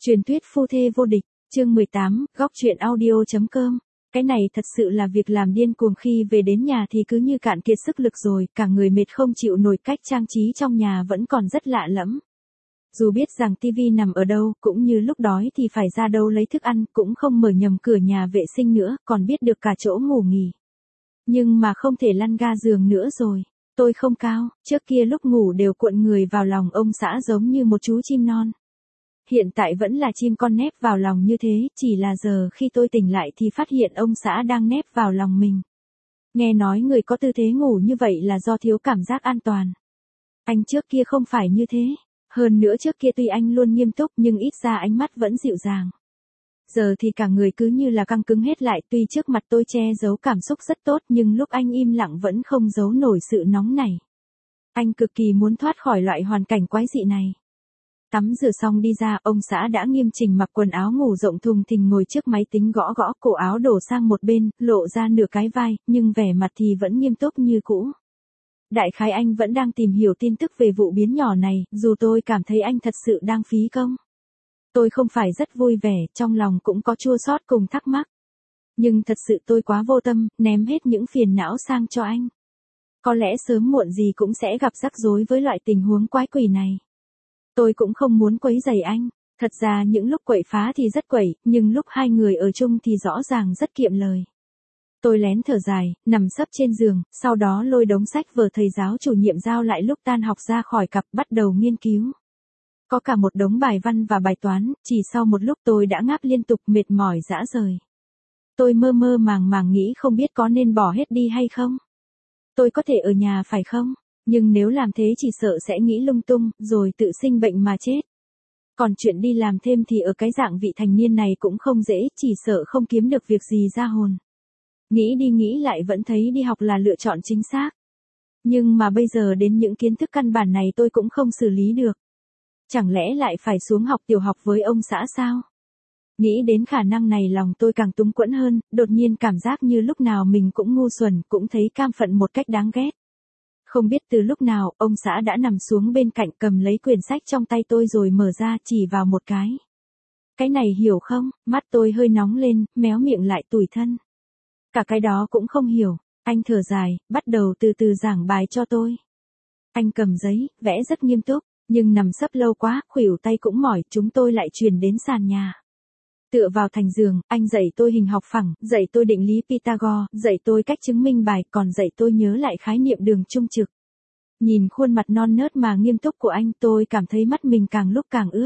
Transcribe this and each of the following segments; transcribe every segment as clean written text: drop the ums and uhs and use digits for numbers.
Truyền thuyết phu thê vô địch, chương 18, góc truyện audio.com. Cái này thật sự là việc làm điên cuồng, khi về đến nhà thì cứ như cạn kiệt sức lực rồi, cả người mệt không chịu nổi, cách trang trí trong nhà vẫn còn rất lạ lẫm. Dù biết rằng tivi nằm ở đâu, cũng như lúc đói thì phải ra đâu lấy thức ăn, cũng không mở nhầm cửa nhà vệ sinh nữa, còn biết được cả chỗ ngủ nghỉ. Nhưng mà không thể lăn ga giường nữa rồi. Tôi không cao, trước kia lúc ngủ đều cuộn người vào lòng ông xã giống như một chú chim non. Hiện tại vẫn là chim con nép vào lòng như thế, chỉ là giờ khi tôi tỉnh lại thì phát hiện ông xã đang nép vào lòng mình. Nghe nói người có tư thế ngủ như vậy là do thiếu cảm giác an toàn. Anh trước kia không phải như thế. Hơn nữa trước kia tuy anh luôn nghiêm túc nhưng ít ra ánh mắt vẫn dịu dàng. Giờ thì cả người cứ như là căng cứng hết lại, tuy trước mặt tôi che giấu cảm xúc rất tốt nhưng lúc anh im lặng vẫn không giấu nổi sự nóng nảy. Anh cực kỳ muốn thoát khỏi loại hoàn cảnh quái dị này. Tắm rửa xong đi ra, ông xã đã nghiêm chỉnh mặc quần áo ngủ rộng thùng thình ngồi trước máy tính gõ gõ, cổ áo đổ sang một bên, lộ ra nửa cái vai, nhưng vẻ mặt thì vẫn nghiêm túc như cũ. Đại khái anh vẫn đang tìm hiểu tin tức về vụ biến nhỏ này, dù tôi cảm thấy anh thật sự đang phí công. Tôi không phải rất vui vẻ, trong lòng cũng có chua xót cùng thắc mắc. Nhưng thật sự tôi quá vô tâm, ném hết những phiền não sang cho anh. Có lẽ sớm muộn gì cũng sẽ gặp rắc rối với loại tình huống quái quỷ này. Tôi cũng không muốn quấy rầy anh, thật ra những lúc quậy phá thì rất quậy, nhưng lúc hai người ở chung thì rõ ràng rất kiệm lời. Tôi lén thở dài, nằm sấp trên giường, sau đó lôi đống sách vở thầy giáo chủ nhiệm giao lại lúc tan học ra khỏi cặp, bắt đầu nghiên cứu. Có cả một đống bài văn và bài toán, chỉ sau một lúc tôi đã ngáp liên tục, mệt mỏi rã rời. Tôi mơ mơ màng màng nghĩ không biết có nên bỏ hết đi hay không. Tôi có thể ở nhà phải không? Nhưng nếu làm thế chỉ sợ sẽ nghĩ lung tung, rồi tự sinh bệnh mà chết. Còn chuyện đi làm thêm thì ở cái dạng vị thành niên này cũng không dễ, chỉ sợ không kiếm được việc gì ra hồn. Nghĩ đi nghĩ lại vẫn thấy đi học là lựa chọn chính xác. Nhưng mà bây giờ đến những kiến thức căn bản này tôi cũng không xử lý được. Chẳng lẽ lại phải xuống học tiểu học với ông xã sao? Nghĩ đến khả năng này lòng tôi càng túng quẫn hơn, đột nhiên cảm giác như lúc nào mình cũng ngu xuẩn, cũng thấy cam phận một cách đáng ghét. Không biết từ lúc nào, ông xã đã nằm xuống bên cạnh cầm lấy quyển sách trong tay tôi rồi mở ra chỉ vào một cái. Cái này hiểu không? Mắt tôi hơi nóng lên, méo miệng lại tủi thân. Cả cái đó cũng không hiểu. Anh thở dài, bắt đầu từ từ giảng bài cho tôi. Anh cầm giấy, vẽ rất nghiêm túc, nhưng nằm sấp lâu quá, khuỷu tay cũng mỏi, chúng tôi lại chuyển đến sàn nhà. Tựa vào thành giường, anh dạy tôi hình học phẳng, dạy tôi định lý Pythagore, dạy tôi cách chứng minh bài, còn dạy tôi nhớ lại khái niệm đường trung trực. Nhìn khuôn mặt non nớt mà nghiêm túc của anh, tôi cảm thấy mắt mình càng lúc càng ướt.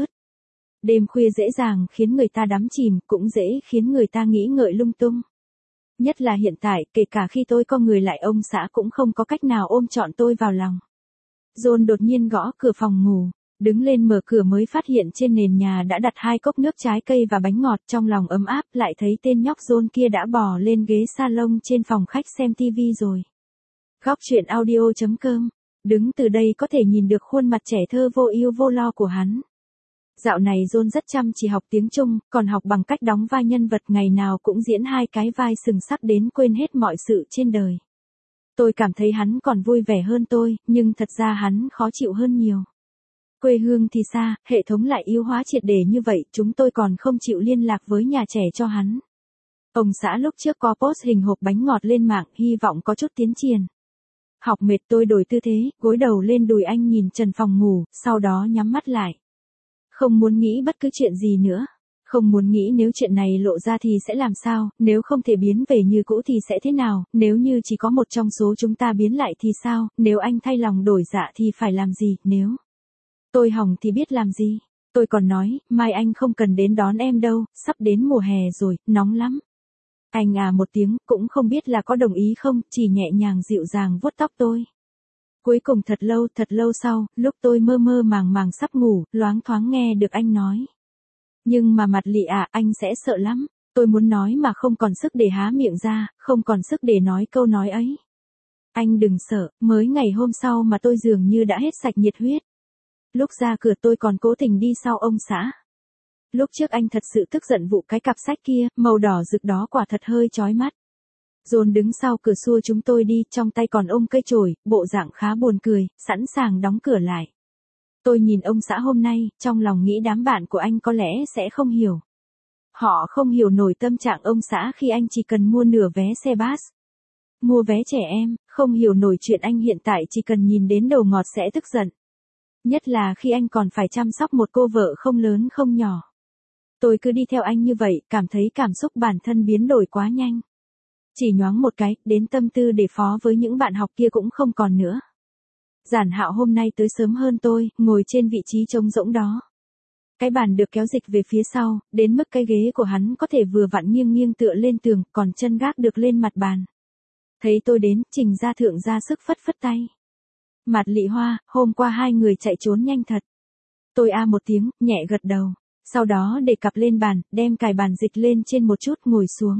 Đêm khuya dễ dàng khiến người ta đắm chìm, cũng dễ khiến người ta nghĩ ngợi lung tung. Nhất là hiện tại, kể cả khi tôi co người lại, ông xã cũng không có cách nào ôm trọn tôi vào lòng. John đột nhiên gõ cửa phòng ngủ. Đứng lên mở cửa mới phát hiện trên nền nhà đã đặt 2 cốc nước trái cây và bánh ngọt, trong lòng ấm áp, lại thấy tên nhóc John kia đã bò lên ghế salon trên phòng khách xem tivi rồi. Góc truyện audio.com. Đứng từ đây có thể nhìn được khuôn mặt trẻ thơ vô ưu vô lo của hắn. Dạo này John rất chăm chỉ học tiếng Trung, còn học bằng cách đóng vai nhân vật, ngày nào cũng diễn 2 cái vai sừng sắc đến quên hết mọi sự trên đời. Tôi cảm thấy hắn còn vui vẻ hơn tôi, nhưng thật ra hắn khó chịu hơn nhiều. Quê hương thì xa, hệ thống lại yếu hóa triệt để như vậy, chúng tôi còn không chịu liên lạc với nhà trẻ cho hắn. Ông xã lúc trước có post hình hộp bánh ngọt lên mạng, hy vọng có chút tiến triển. Học mệt tôi đổi tư thế, gối đầu lên đùi anh nhìn trần phòng ngủ, sau đó nhắm mắt lại. Không muốn nghĩ bất cứ chuyện gì nữa. Không muốn nghĩ nếu chuyện này lộ ra thì sẽ làm sao, nếu không thể biến về như cũ thì sẽ thế nào, nếu như chỉ có một trong số chúng ta biến lại thì sao, nếu anh thay lòng đổi dạ thì phải làm gì, nếu tôi hỏng thì biết làm gì. Tôi còn nói, mai anh không cần đến đón em đâu, sắp đến mùa hè rồi, nóng lắm. Anh à một tiếng, cũng không biết là có đồng ý không, chỉ nhẹ nhàng dịu dàng vuốt tóc tôi. Cuối cùng thật lâu sau, lúc tôi mơ mơ màng màng sắp ngủ, loáng thoáng nghe được anh nói. Nhưng mà mặt lị à, anh sẽ sợ lắm. Tôi muốn nói mà không còn sức để há miệng ra, không còn sức để nói câu nói ấy. Anh đừng sợ, mới ngày hôm sau mà tôi dường như đã hết sạch nhiệt huyết. Lúc ra cửa tôi còn cố tình đi sau ông xã. Lúc trước anh thật sự tức giận vụ cái cặp sách kia, màu đỏ rực đó quả thật hơi chói mắt. John đứng sau cửa xua chúng tôi đi, trong tay còn ôm cây chổi, bộ dạng khá buồn cười, sẵn sàng đóng cửa lại. Tôi nhìn ông xã hôm nay, trong lòng nghĩ đám bạn của anh có lẽ sẽ không hiểu. Họ không hiểu nổi tâm trạng ông xã khi anh chỉ cần mua nửa vé xe bus. Mua vé trẻ em, không hiểu nổi chuyện anh hiện tại chỉ cần nhìn đến đồ ngọt sẽ tức giận. Nhất là khi anh còn phải chăm sóc một cô vợ không lớn không nhỏ. Tôi cứ đi theo anh như vậy, cảm thấy cảm xúc bản thân biến đổi quá nhanh. Chỉ nhoáng một cái, đến tâm tư để phó với những bạn học kia cũng không còn nữa. Giản Hạo hôm nay tới sớm hơn tôi, ngồi trên vị trí trống rỗng đó. Cái bàn được kéo dịch về phía sau, đến mức cái ghế của hắn có thể vừa vặn nghiêng nghiêng tựa lên tường, còn chân gác được lên mặt bàn. Thấy tôi đến, Trình Gia Thượng ra sức phất phất tay. Mạt Lị Hoa, hôm qua hai người chạy trốn nhanh thật. Tôi một tiếng, nhẹ gật đầu. Sau đó để cặp lên bàn, đem cài bàn dịch lên trên một chút ngồi xuống.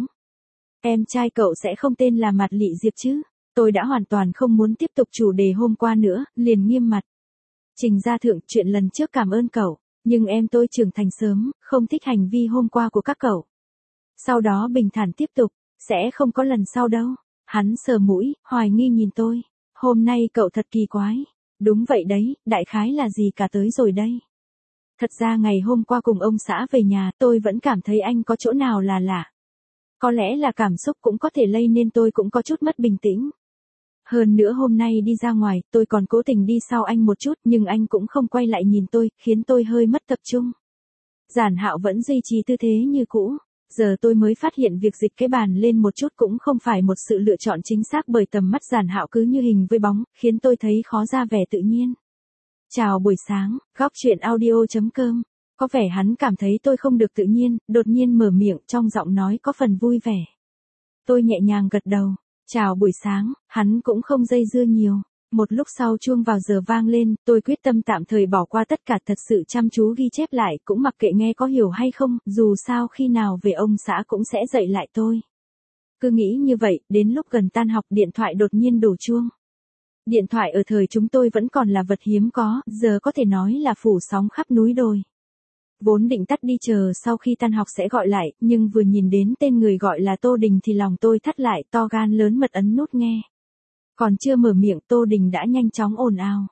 Em trai cậu sẽ không tên là Mạt Lị Diệp chứ? Tôi đã hoàn toàn không muốn tiếp tục chủ đề hôm qua nữa, liền nghiêm mặt. Trình Gia Thượng, chuyện lần trước cảm ơn cậu, nhưng em tôi trưởng thành sớm, không thích hành vi hôm qua của các cậu. Sau đó bình thản tiếp tục, sẽ không có lần sau đâu. Hắn sờ mũi, hoài nghi nhìn tôi. Hôm nay cậu thật kỳ quái. Đúng vậy đấy, đại khái là gì cả tới rồi đây. Thật ra ngày hôm qua cùng ông xã về nhà, tôi vẫn cảm thấy anh có chỗ nào là lạ. Có lẽ là cảm xúc cũng có thể lây nên tôi cũng có chút mất bình tĩnh. Hơn nữa hôm nay đi ra ngoài, tôi còn cố tình đi sau anh một chút, nhưng anh cũng không quay lại nhìn tôi, khiến tôi hơi mất tập trung. Giản Hạo vẫn duy trì tư thế như cũ. Giờ tôi mới phát hiện việc dịch cái bàn lên một chút cũng không phải một sự lựa chọn chính xác, bởi tầm mắt Giản Hạo cứ như hình với bóng, khiến tôi thấy khó ra vẻ tự nhiên. Chào buổi sáng, góc chuyện audio.com. Có vẻ hắn cảm thấy tôi không được tự nhiên, đột nhiên mở miệng, trong giọng nói có phần vui vẻ. Tôi nhẹ nhàng gật đầu. Chào buổi sáng, hắn cũng không dây dưa nhiều. Một lúc sau chuông vào giờ vang lên, tôi quyết tâm tạm thời bỏ qua tất cả, thật sự chăm chú ghi chép lại, cũng mặc kệ nghe có hiểu hay không, dù sao khi nào về ông xã cũng sẽ dạy lại tôi. Cứ nghĩ như vậy, đến lúc gần tan học điện thoại đột nhiên đổ chuông. Điện thoại ở thời chúng tôi vẫn còn là vật hiếm có, giờ có thể nói là phủ sóng khắp núi đồi. Vốn định tắt đi chờ sau khi tan học sẽ gọi lại, nhưng vừa nhìn đến tên người gọi là Tô Đình thì lòng tôi thắt lại, to gan lớn mật ấn nút nghe. Còn chưa mở miệng, Tô Đình đã nhanh chóng ồn ào.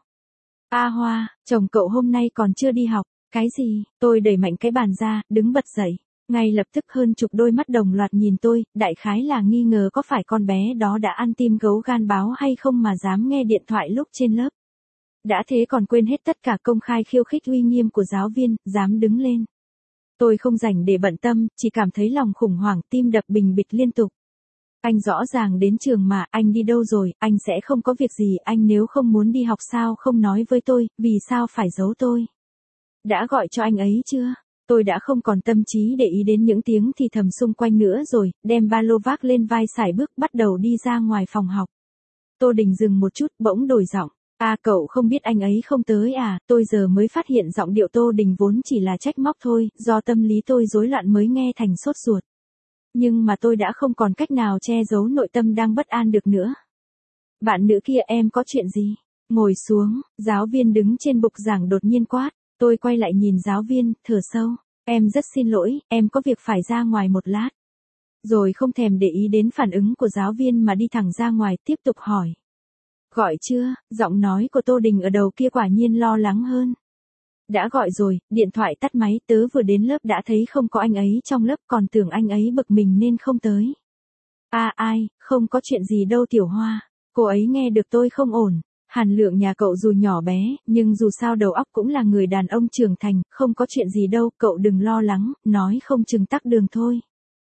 Hoa, chồng cậu hôm nay còn chưa đi học. Cái gì? Tôi đẩy mạnh cái bàn ra, đứng bật dậy. Ngay lập tức hơn chục đôi mắt đồng loạt nhìn tôi, đại khái là nghi ngờ có phải con bé đó đã ăn tim gấu gan báo hay không mà dám nghe điện thoại lúc trên lớp. Đã thế còn quên hết tất cả, công khai khiêu khích uy nghiêm của giáo viên, dám đứng lên. Tôi không rảnh để bận tâm, chỉ cảm thấy lòng khủng hoảng, tim đập bình bịch liên tục. Anh rõ ràng đến trường mà, anh đi đâu rồi, anh sẽ không có việc gì, anh nếu không muốn đi học sao không nói với tôi, vì sao phải giấu tôi? Đã gọi cho anh ấy chưa? Tôi đã không còn tâm trí để ý đến những tiếng thì thầm xung quanh nữa rồi, đem ba lô vác lên vai sải bước bắt đầu đi ra ngoài phòng học. Tô Đình dừng một chút, bỗng đổi giọng. Cậu không biết anh ấy không tới à? Tôi giờ mới phát hiện giọng điệu Tô Đình vốn chỉ là trách móc thôi, do tâm lý tôi rối loạn mới nghe thành sốt ruột. Nhưng mà tôi đã không còn cách nào che giấu nội tâm đang bất an được nữa. Bạn nữ kia, em có chuyện gì? Ngồi xuống, giáo viên đứng trên bục giảng đột nhiên quát. Tôi quay lại nhìn giáo viên, thở sâu. Em rất xin lỗi, em có việc phải ra ngoài một lát. Rồi không thèm để ý đến phản ứng của giáo viên mà đi thẳng ra ngoài, tiếp tục hỏi. Gọi chưa? Giọng nói của Tô Đình ở đầu kia quả nhiên lo lắng hơn. Đã gọi rồi, điện thoại tắt máy, tớ vừa đến lớp đã thấy không có anh ấy trong lớp, còn tưởng anh ấy bực mình nên không tới. Ai, không có chuyện gì đâu Tiểu Hoa. Cô ấy nghe được tôi không ổn. Hàn Lượng nhà cậu dù nhỏ bé, nhưng dù sao đầu óc cũng là người đàn ông trưởng thành, không có chuyện gì đâu, cậu đừng lo lắng, nói không chừng tắc đường thôi.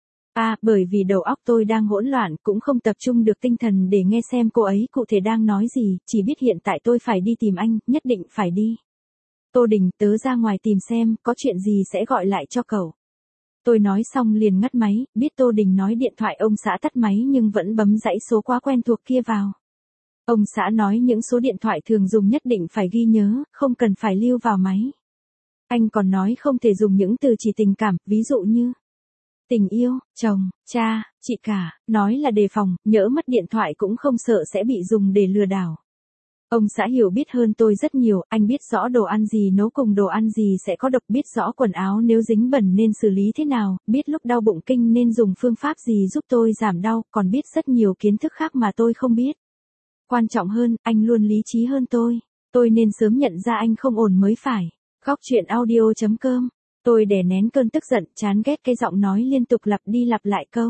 Bởi vì đầu óc tôi đang hỗn loạn, cũng không tập trung được tinh thần để nghe xem cô ấy cụ thể đang nói gì, chỉ biết hiện tại tôi phải đi tìm anh, nhất định phải đi. Tô Đình, tớ ra ngoài tìm xem, có chuyện gì sẽ gọi lại cho cậu. Tôi nói xong liền ngắt máy, biết Tô Đình nói điện thoại ông xã tắt máy nhưng vẫn bấm dãy số quá quen thuộc kia vào. Ông xã nói những số điện thoại thường dùng nhất định phải ghi nhớ, không cần phải lưu vào máy. Anh còn nói không thể dùng những từ chỉ tình cảm, ví dụ như tình yêu, chồng, cha, chị cả, nói là đề phòng, nhỡ mất điện thoại cũng không sợ sẽ bị dùng để lừa đảo. Ông xã hiểu biết hơn tôi rất nhiều, anh biết rõ đồ ăn gì nấu cùng đồ ăn gì sẽ có độc, biết rõ quần áo nếu dính bẩn nên xử lý thế nào, biết lúc đau bụng kinh nên dùng phương pháp gì giúp tôi giảm đau, còn biết rất nhiều kiến thức khác mà tôi không biết. Quan trọng hơn, anh luôn lý trí hơn tôi. Tôi nên sớm nhận ra anh không ổn mới phải. Góc chuyện audio.com. Tôi đè nén cơn tức giận, chán ghét cái giọng nói liên tục lặp đi lặp lại câu.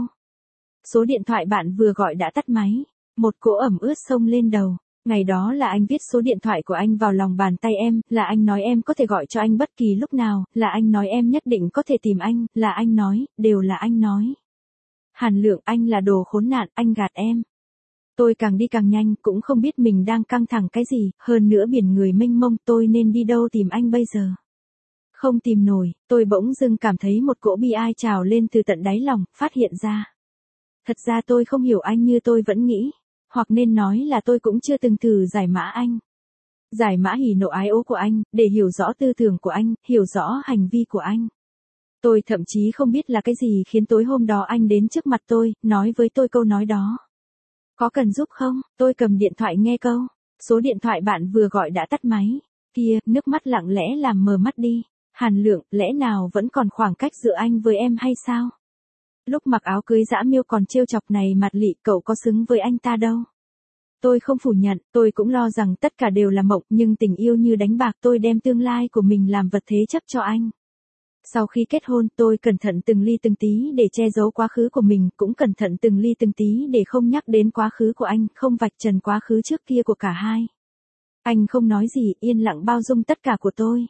Số điện thoại bạn vừa gọi đã tắt máy. Một cỗ ẩm ướt xông lên đầu. Ngày đó là anh viết số điện thoại của anh vào lòng bàn tay em, là anh nói em có thể gọi cho anh bất kỳ lúc nào, là anh nói em nhất định có thể tìm anh, là anh nói, đều là anh nói. Hàn Lượng, anh là đồ khốn nạn, anh gạt em. Tôi càng đi càng nhanh, cũng không biết mình đang căng thẳng cái gì, hơn nữa biển người mênh mông, tôi nên đi đâu tìm anh bây giờ. Không tìm nổi, tôi bỗng dưng cảm thấy một cỗ bi ai trào lên từ tận đáy lòng, phát hiện ra. Thật ra tôi không hiểu anh như tôi vẫn nghĩ, hoặc nên nói là tôi cũng chưa từng thử giải mã anh. Giải mã hỉ nộ ái ố của anh, để hiểu rõ tư tưởng của anh, hiểu rõ hành vi của anh. Tôi thậm chí không biết là cái gì khiến tối hôm đó anh đến trước mặt tôi, nói với tôi câu nói đó. Có cần giúp không? Tôi cầm điện thoại nghe câu. Số điện thoại bạn vừa gọi đã tắt máy. Kia, nước mắt lặng lẽ làm mờ mắt đi. Hàn Lượng, lẽ nào vẫn còn khoảng cách giữa anh với em hay sao? Lúc mặc áo cưới dã miêu còn trêu chọc này mặt lị, cậu có xứng với anh ta đâu. Tôi không phủ nhận, tôi cũng lo rằng tất cả đều là mộng, nhưng tình yêu như đánh bạc, tôi đem tương lai của mình làm vật thế chấp cho anh. Sau khi kết hôn, tôi cẩn thận từng ly từng tí để che giấu quá khứ của mình, cũng cẩn thận từng ly từng tí để không nhắc đến quá khứ của anh, không vạch trần quá khứ trước kia của cả hai. Anh không nói gì, yên lặng bao dung tất cả của tôi.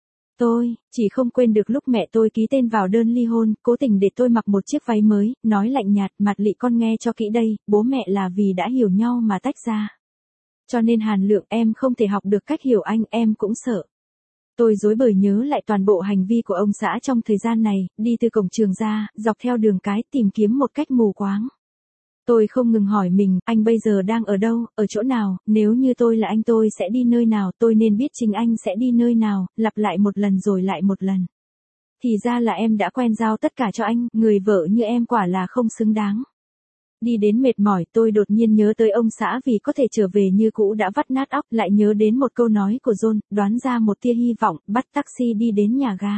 Tôi chỉ không quên được lúc mẹ tôi ký tên vào đơn ly hôn, cố tình để tôi mặc một chiếc váy mới, nói lạnh nhạt, mặt lị con nghe cho kỹ đây, bố mẹ là vì đã hiểu nhau mà tách ra. Cho nên Hàn Lượng, em không thể học được cách hiểu anh, em cũng sợ. Tôi rối bời nhớ lại toàn bộ hành vi của ông xã trong thời gian này, đi từ cổng trường ra, dọc theo đường cái tìm kiếm một cách mù quáng. Tôi không ngừng hỏi mình, anh bây giờ đang ở đâu, ở chỗ nào, nếu như tôi là anh tôi sẽ đi nơi nào, tôi nên biết chính anh sẽ đi nơi nào, lặp lại một lần rồi lại một lần. Thì ra là em đã quen giao tất cả cho anh, người vợ như em quả là không xứng đáng. Đi đến mệt mỏi, tôi đột nhiên nhớ tới ông xã vì có thể trở về như cũ đã vắt nát óc, lại nhớ đến một câu nói của John, đoán ra một tia hy vọng, bắt taxi đi đến nhà ga.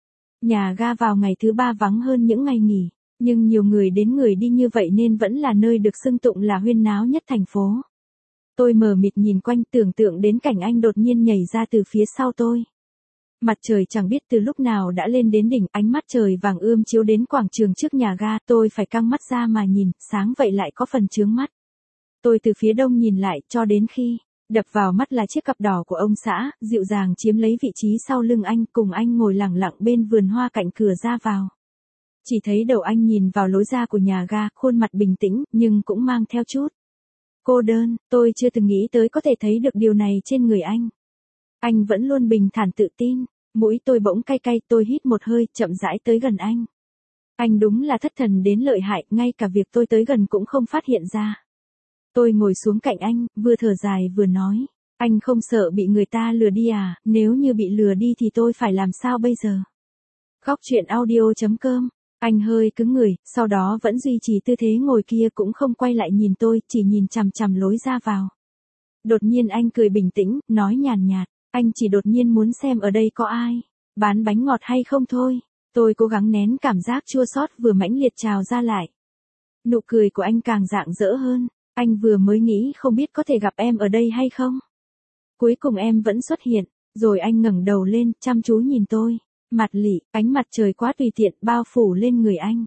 Nhà ga vào ngày thứ ba vắng hơn những ngày nghỉ, nhưng nhiều người đến người đi như vậy nên vẫn là nơi được xưng tụng là huyên náo nhất thành phố. Tôi mờ mịt nhìn quanh, tưởng tượng đến cảnh anh đột nhiên nhảy ra từ phía sau tôi. Mặt trời chẳng biết từ lúc nào đã lên đến đỉnh, ánh mắt trời vàng ươm chiếu đến quảng trường trước nhà ga, tôi phải căng mắt ra mà nhìn, sáng vậy lại có phần chướng mắt. Tôi từ phía đông nhìn lại, cho đến khi, đập vào mắt là chiếc cặp đỏ của ông xã, dịu dàng chiếm lấy vị trí sau lưng anh, cùng anh ngồi lặng lặng bên vườn hoa cạnh cửa ra vào. Chỉ thấy đầu anh nhìn vào lối ra của nhà ga, khuôn mặt bình tĩnh, nhưng cũng mang theo chút cô đơn, tôi chưa từng nghĩ tới có thể thấy được điều này trên người anh. Anh vẫn luôn bình thản tự tin, mũi tôi bỗng cay cay, tôi hít một hơi, chậm rãi tới gần anh. Anh đúng là thất thần đến lợi hại, ngay cả việc tôi tới gần cũng không phát hiện ra. Tôi ngồi xuống cạnh anh, vừa thở dài vừa nói, anh không sợ bị người ta lừa đi à, nếu như bị lừa đi thì tôi phải làm sao bây giờ? Góc chuyện audio.com. Anh hơi cứng người, sau đó vẫn duy trì tư thế ngồi kia, cũng không quay lại nhìn tôi, chỉ nhìn chằm chằm lối ra vào. Đột nhiên anh cười bình tĩnh, nói nhàn nhạt, anh chỉ đột nhiên muốn xem ở đây có ai bán bánh ngọt hay không thôi. Tôi cố gắng nén cảm giác chua xót vừa mãnh liệt trào ra lại. Nụ cười của anh càng rạng rỡ hơn, anh vừa mới nghĩ không biết có thể gặp em ở đây hay không. Cuối cùng em vẫn xuất hiện, rồi anh ngẩng đầu lên, chăm chú nhìn tôi. Mặt lị, ánh mặt trời quá tùy tiện bao phủ lên người anh.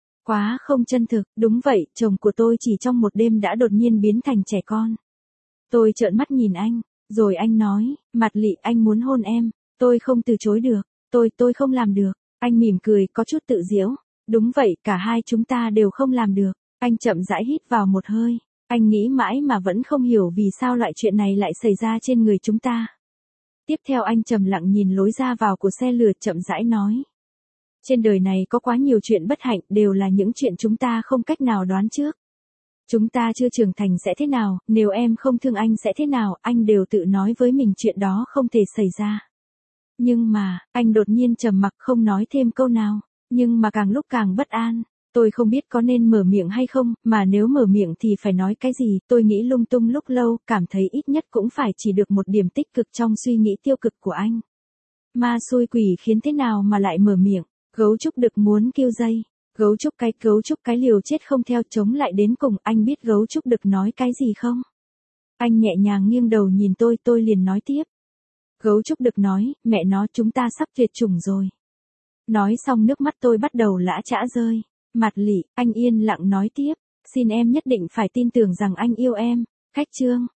Quá không chân thực, đúng vậy, chồng của tôi chỉ trong một đêm đã đột nhiên biến thành trẻ con. Tôi trợn mắt nhìn anh, rồi anh nói, mặt lị, anh muốn hôn em, tôi không từ chối được, tôi không làm được. Anh mỉm cười, có chút tự giễu. Đúng vậy, cả hai chúng ta đều không làm được. Anh chậm rãi hít vào một hơi. Anh nghĩ mãi mà vẫn không hiểu vì sao loại chuyện này lại xảy ra trên người chúng ta. Tiếp theo anh trầm lặng nhìn lối ra vào của xe lửa, chậm rãi nói. Trên đời này có quá nhiều chuyện bất hạnh, đều là những chuyện chúng ta không cách nào đoán trước. Chúng ta chưa trưởng thành sẽ thế nào, nếu em không thương anh sẽ thế nào, anh đều tự nói với mình chuyện đó không thể xảy ra. Nhưng mà, anh đột nhiên trầm mặc không nói thêm câu nào, nhưng mà càng lúc càng bất an. Tôi không biết có nên mở miệng hay không, mà nếu mở miệng thì phải nói cái gì, tôi nghĩ lung tung lúc lâu, cảm thấy ít nhất cũng phải chỉ được một điểm tích cực trong suy nghĩ tiêu cực của anh. Ma xui quỷ khiến thế nào mà lại mở miệng, gấu trúc đực muốn kêu dây, gấu trúc cái liều chết không theo, chống lại đến cùng, anh biết gấu trúc đực nói cái gì không? Anh nhẹ nhàng nghiêng đầu nhìn tôi liền nói tiếp. Gấu trúc đực nói, mẹ nó chúng ta sắp tuyệt chủng rồi. Nói xong nước mắt tôi bắt đầu lã chã rơi. Mặt lị, anh yên lặng nói tiếp. Xin em nhất định phải tin tưởng rằng anh yêu em. Khách trương.